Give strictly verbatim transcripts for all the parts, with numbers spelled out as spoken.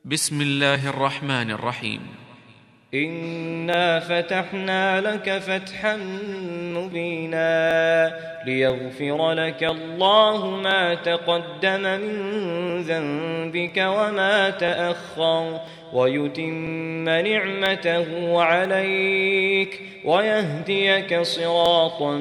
بسم الله الرحمن الرحيم. إنا فتحنا لك فتحا مبينا ليغفر لك الله ما تقدم من ذنبك وما تأخر ويتم نعمته عليك ويهديك صراطا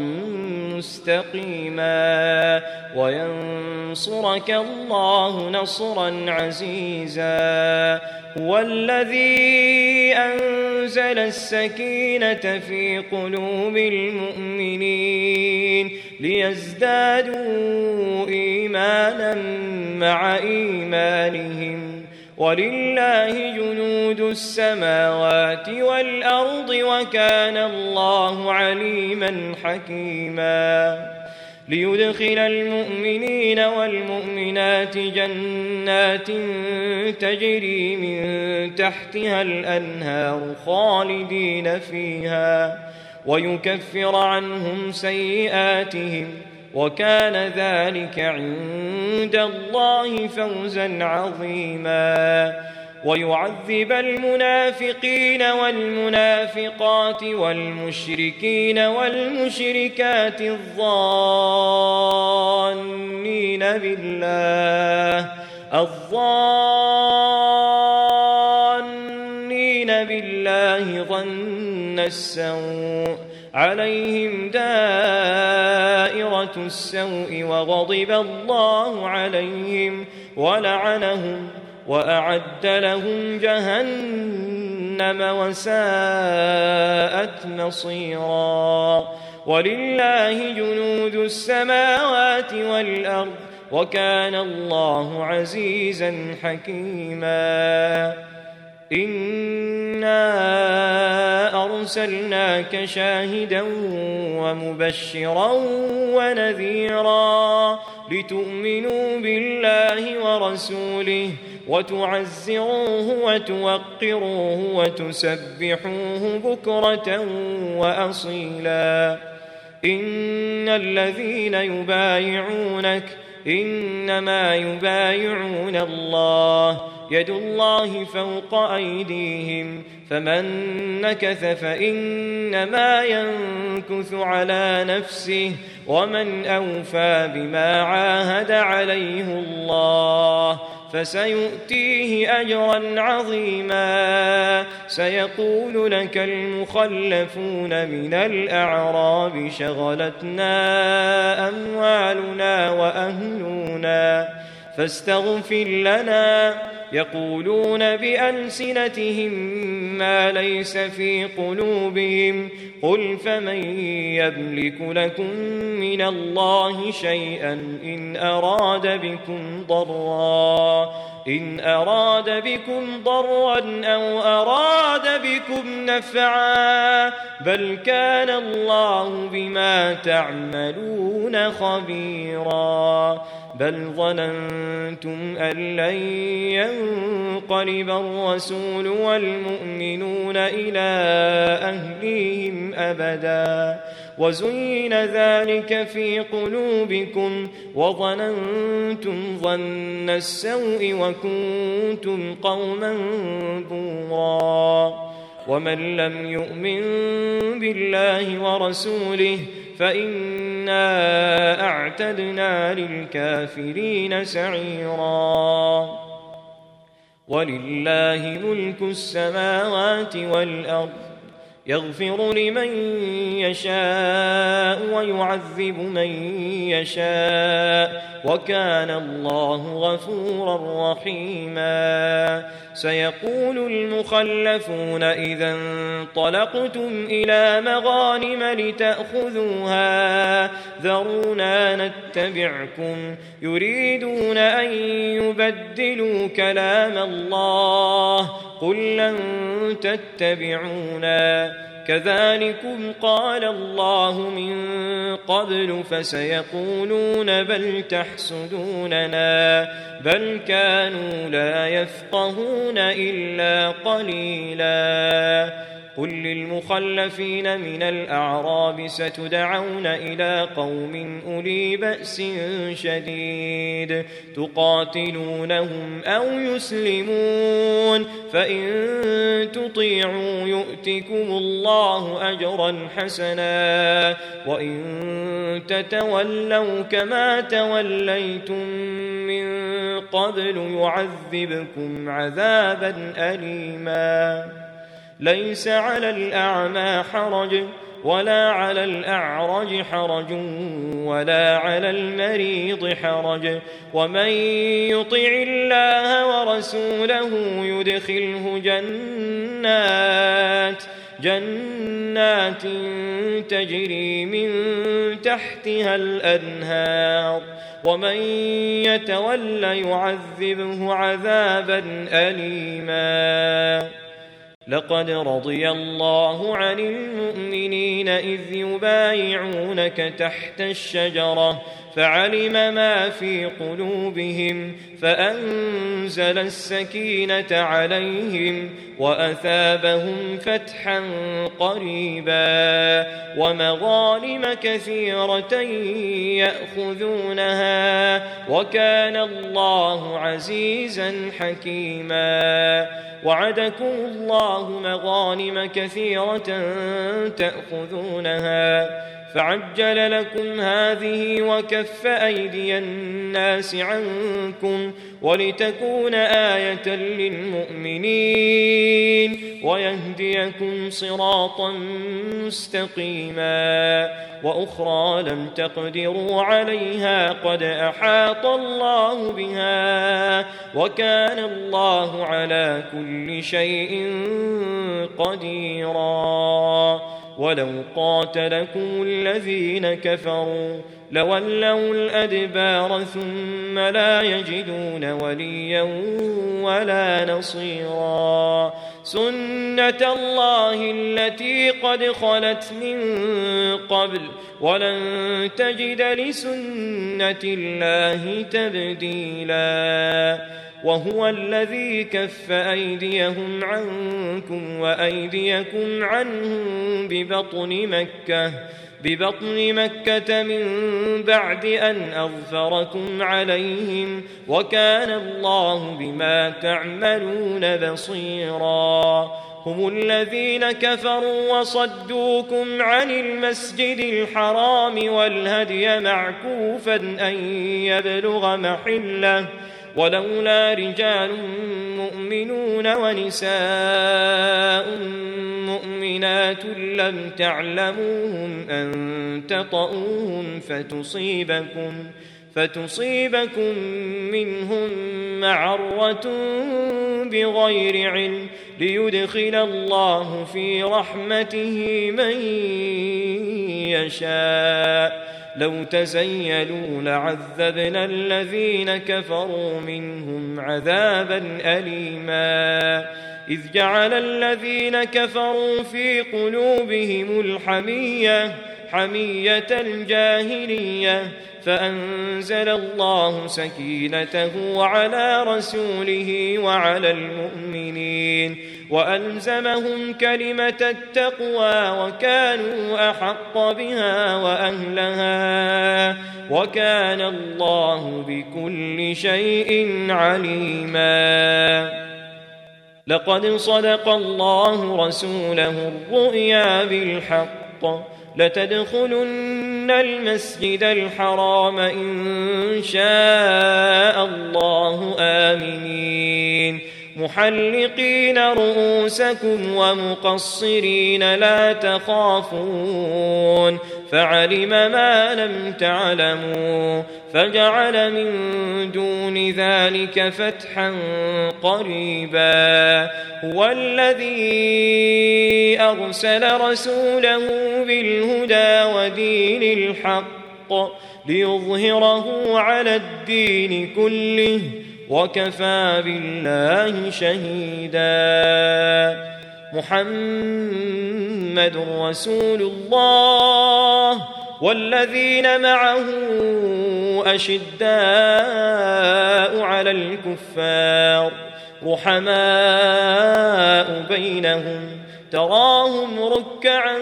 مستقيما وينصرك الله نصرا عزيزا. هو الذي أنزل السكينة في قلوب المؤمنين ليزدادوا إيمانا مع إيمانهم ولله جنود السماوات والأرض وكان الله عليما حكيما. ليدخل المؤمنين والمؤمنات جنات تجري من تحتها الأنهار خالدين فيها ويكفر عنهم سيئاتهم وكان ذلك عند الله فوزا عظيما. ويعذب المنافقين والمنافقات والمشركين والمشركات الظانين بالله الظانين بالله ظن السوء عليهم دائرة السوء وغضب الله عليهم ولعنهم وأعد لهم جهنم وساءت مصيرا. ولله جنود السماوات والأرض وكان الله عزيزا حكيما. إنا أرسلناك شاهدا ومبشرا ونذيرا لتؤمنوا بالله ورسوله وتعزروه وتوقروه وتسبحوه بكرة وأصيلا. إن الذين يبايعونك إنما يبايعون الله يد الله فوق أيديهم فمن نكث فإنما ينكث على نفسه ومن أوفى بما عاهد عليه الله فسيؤتيه أجرا عظيما. سيقول لك المخلفون من الأعراب شغلتنا أموالنا وأهلنا فاستغفر لنا يقولون بألسنتهم ما ليس في قلوبهم قل فمن يملك لكم من الله شيئا إن أراد بكم ضرا إن أراد بكم ضرا أو أراد بكم نفعا بل كان الله بما تعملون خبيرا. بل ظننتم أن لن ينقلب الرسول والمؤمنون إلى أهليهم أبدا وزين ذلك في قلوبكم وظننتم ظن السوء وكنتم قوما بورا. ومن لم يؤمن بالله ورسوله فإنا أعتدنا للكافرين سعيرا. ولله ملك السماوات والأرض يغفر لمن يشاء ويعذب من يشاء وكان الله غفورا رحيما. سيقول المخلفون إذا انطلقتم إلى مغانم لتأخذوها ذرونا نتبعكم يريدون أن يبدلوا كلام الله قل لن تتبعونا كذلكم قال الله من قبل فسيقولون بل تحسدوننا بل كانوا لا يفقهون إلا قليلا. قل للمخلفين من الأعراب ستدعون إلى قوم أولي بأس شديد تقاتلونهم أو يسلمون فإن تطيعوا يؤتكم الله أجرا حسنا وإن تتولوا كما توليتم من قبل يعذبكم عذابا أليما ليس على الأعمى حرج ولا على الأعرج حرج ولا على المريض حرج ومن يطع الله ورسوله يدخله جنات جنات تجري من تحتها الأنهار ومن يتول يعذبه عذابا أليما لقد رضي الله عن المؤمنين إذ يبايعونك تحت الشجرة فعلم ما في قلوبهم فأنزل السكينة عليهم وأثابهم فتحا قريبا ومغانم كثيرة يأخذونها وكان الله عزيزا حكيما وعدكم الله مغانم كثيرة تأخذونها فعجل لكم هذه وكف أيدي الناس عنكم ولتكون آية للمؤمنين ويهديكم صراطا مستقيما وأخرى لم تقدروا عليها قد أحاط الله بها وكان الله على كل شيء قديرا ولو قاتلكم الذين كفروا لولوا الأدبار ثم لا يجدون وليا ولا نصيرا سنة الله التي قد خلت من قبل ولن تجد لسنة الله تبديلا وهو الذي كف أيديهم عنكم وأيديكم عنهم ببطن مكة ببطن مكة من بعد أن أظفركم عليهم وكان الله بما تعملون بصيرا هم الذين كفروا وصدوكم عن المسجد الحرام والهدي معكوفا أن يبلغ محله ولولا رجال مؤمنون ونساء مؤمنات لم تعلموهم أن تطؤوهم فتصيبكم فتصيبكم منهم معرة بغير علم ليدخل الله في رحمته من يشاء لو تزيلوا لعذبنا الذين كفروا منهم عذابا أليما إذ جعل الذين كفروا في قلوبهم الحمية حمية الجاهلية فأنزل الله سكينته على رسوله وعلى المؤمنين وألزمهم كلمة التقوى وكانوا أحق بها وأهلها وكان الله بكل شيء عليما لقد صدق الله رسوله الرؤيا بالحق لتدخلن المسجد الحرام إن شاء الله آمنين محلقين رؤوسكم ومقصرين لا تخافون فعلم ما لم تعلموا فجعل من دون ذلك فتحا قريبا هو الذي أرسل رسوله بالهدى ودين الحق ليظهره على الدين كله وكفى بالله شهيدا محمد رسول الله والذين معه أشداء على الكفار رحماء بينهم تراهم ركعا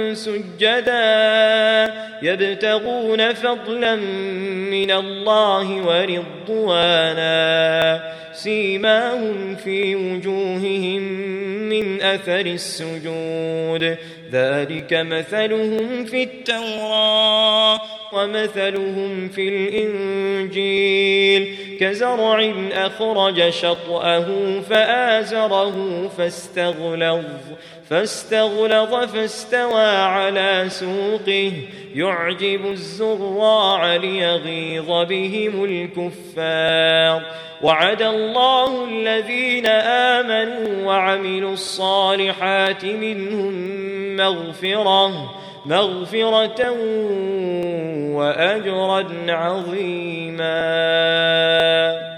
سجدا يبتغون فضلا من الله ورضوانا سيماهم في وجوههم من أثر السجود ذلك مثلهم في التوراة ومثلهم في الإنجيل كزرع أخرج شطأه فآزره فاستغلظ فاستغلظ فاستوى على سوقه يعجب الزراع ليغيظ بهم الكفار وعد الله الذين آمنوا وعملوا الصالحات منهم مغفرة مغفرة وأجرا عظيما.